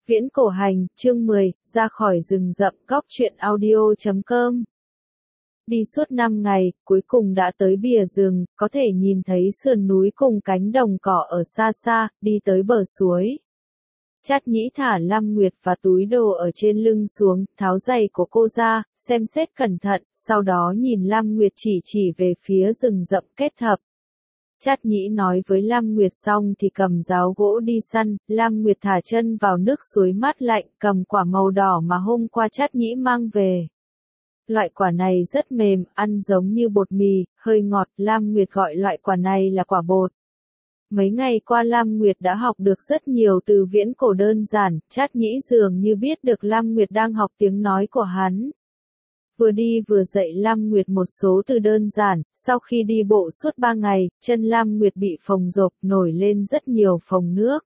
Viễn cổ hành, chương 10, ra khỏi rừng rậm. Góc truyện audio.com. Đi suốt 5 ngày, cuối cùng đã tới bìa rừng, có thể nhìn thấy sườn núi cùng cánh đồng cỏ ở xa xa, đi tới bờ suối. Trát Nhĩ thả Lam Nguyệt và túi đồ ở trên lưng xuống, tháo giày của cô ra, xem xét cẩn thận, sau đó nhìn Lam Nguyệt chỉ về phía rừng rậm kết thập. Trát Nhĩ nói với Lam Nguyệt xong thì cầm giáo gỗ đi săn, Lam Nguyệt thả chân vào nước suối mát lạnh, cầm quả màu đỏ mà hôm qua Trát Nhĩ mang về. Loại quả này rất mềm, ăn giống như bột mì, hơi ngọt, Lam Nguyệt gọi loại quả này là quả bột. Mấy ngày qua Lam Nguyệt đã học được rất nhiều từ viễn cổ đơn giản, Trát Nhĩ dường như biết được Lam Nguyệt đang học tiếng nói của hắn. Vừa đi vừa dạy Lam Nguyệt một số từ đơn giản, sau khi đi bộ suốt 3 ngày, chân Lam Nguyệt bị phồng rộp, nổi lên rất nhiều phồng nước.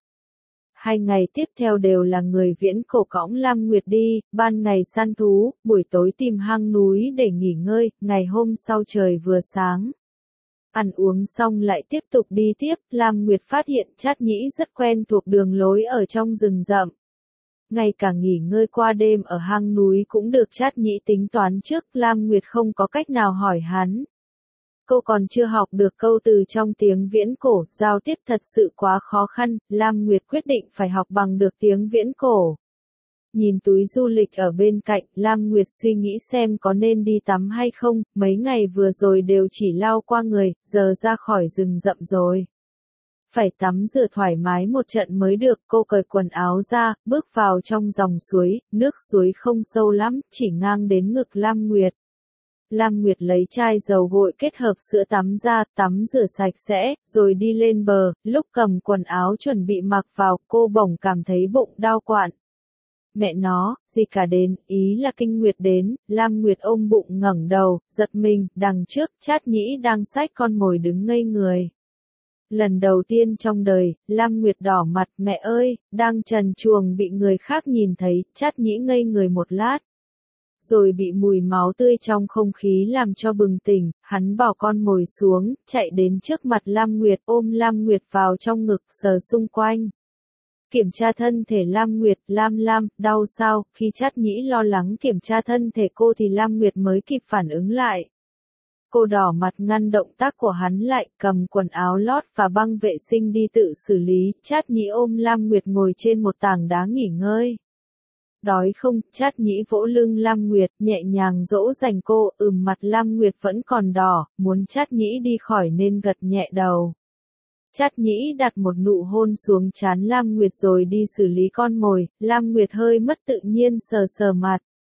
2 ngày tiếp theo đều là người viễn cổ cõng Lam Nguyệt đi, ban ngày săn thú, buổi tối tìm hang núi để nghỉ ngơi, ngày hôm sau trời vừa sáng. Ăn uống xong lại tiếp tục đi tiếp, Lam Nguyệt phát hiện Trát Nhĩ rất quen thuộc đường lối ở trong rừng rậm. Ngay cả nghỉ ngơi qua đêm ở hang núi cũng được Trát Nhĩ tính toán trước, Lam Nguyệt không có cách nào hỏi hắn. Cô còn chưa học được câu từ trong tiếng viễn cổ, giao tiếp thật sự quá khó khăn, Lam Nguyệt quyết định phải học bằng được tiếng viễn cổ. Nhìn túi du lịch ở bên cạnh, Lam Nguyệt suy nghĩ xem có nên đi tắm hay không, mấy ngày vừa rồi đều chỉ lau qua người, giờ ra khỏi rừng rậm rồi. Phải tắm rửa thoải mái một trận mới được, cô cởi quần áo ra, bước vào trong dòng suối, nước suối không sâu lắm, chỉ ngang đến ngực Lam Nguyệt. Lam Nguyệt lấy chai dầu gội kết hợp sữa tắm ra, tắm rửa sạch sẽ, rồi đi lên bờ, lúc cầm quần áo chuẩn bị mặc vào, cô bỗng cảm thấy bụng đau quặn. Mẹ nó, gì cả đến, ý là kinh nguyệt đến, Lam Nguyệt ôm bụng ngẩng đầu, giật mình, đằng trước, Trát Nhĩ đang xách con mồi đứng ngây người. Lần đầu tiên trong đời, Lam Nguyệt đỏ mặt, mẹ ơi, đang trần truồng bị người khác nhìn thấy, Trát Nhĩ ngây người một lát. Rồi bị mùi máu tươi trong không khí làm cho bừng tỉnh, hắn bỏ con mồi xuống, chạy đến trước mặt Lam Nguyệt, ôm Lam Nguyệt vào trong ngực, sờ xung quanh. Kiểm tra thân thể Lam Nguyệt, Lam, đau sao, khi Trát Nhĩ lo lắng kiểm tra thân thể cô thì Lam Nguyệt mới kịp phản ứng lại. Cô đỏ mặt ngăn động tác của hắn lại, cầm quần áo lót và băng vệ sinh đi tự xử lý, Trát Nhĩ ôm Lam Nguyệt ngồi trên một tảng đá nghỉ ngơi. Đói không, Trát Nhĩ vỗ lưng Lam Nguyệt, nhẹ nhàng dỗ dành cô, mặt Lam Nguyệt vẫn còn đỏ, muốn Trát Nhĩ đi khỏi nên gật nhẹ đầu. Trát Nhĩ đặt một nụ hôn xuống trán Lam Nguyệt rồi đi xử lý con mồi, Lam Nguyệt hơi mất tự nhiên sờ mặt.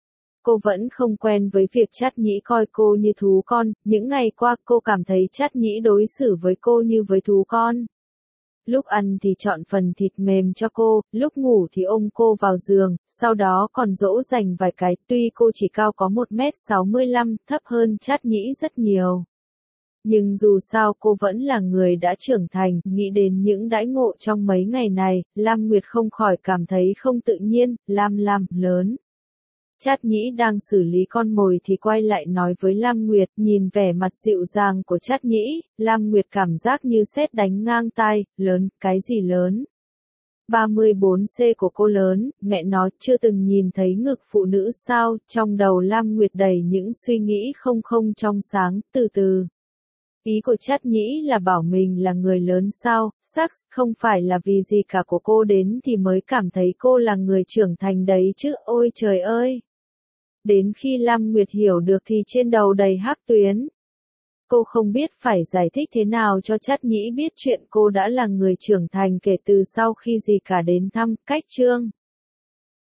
Cô vẫn không quen với việc Trát Nhĩ coi cô như thú con, những ngày qua cô cảm thấy Trát Nhĩ đối xử với cô như với thú con. Lúc ăn thì chọn phần thịt mềm cho cô, lúc ngủ thì ôm cô vào giường, sau đó còn dỗ dành vài cái, tuy cô chỉ cao có 1m65, thấp hơn Trát Nhĩ rất nhiều. Nhưng dù sao cô vẫn là người đã trưởng thành, nghĩ đến những đãi ngộ trong mấy ngày này, Lam Nguyệt không khỏi cảm thấy không tự nhiên, Lam, lớn. Trát Nhĩ đang xử lý con mồi thì quay lại nói với Lam Nguyệt, nhìn vẻ mặt dịu dàng của Trát Nhĩ, Lam Nguyệt cảm giác như sét đánh ngang tai, lớn, cái gì lớn? 34C của cô lớn, mẹ nó chưa từng nhìn thấy ngực phụ nữ sao, trong đầu Lam Nguyệt đầy những suy nghĩ không trong sáng, từ từ. Ý của Trát Nhĩ là bảo mình là người lớn sao, không phải là vì gì cả của cô đến thì mới cảm thấy cô là người trưởng thành đấy chứ, ôi trời ơi. Đến khi Lam Nguyệt hiểu được thì trên đầu đầy hắc tuyến. Cô không biết phải giải thích thế nào cho Trát Nhĩ biết chuyện cô đã là người trưởng thành kể từ sau khi gì cả đến thăm, cách chương.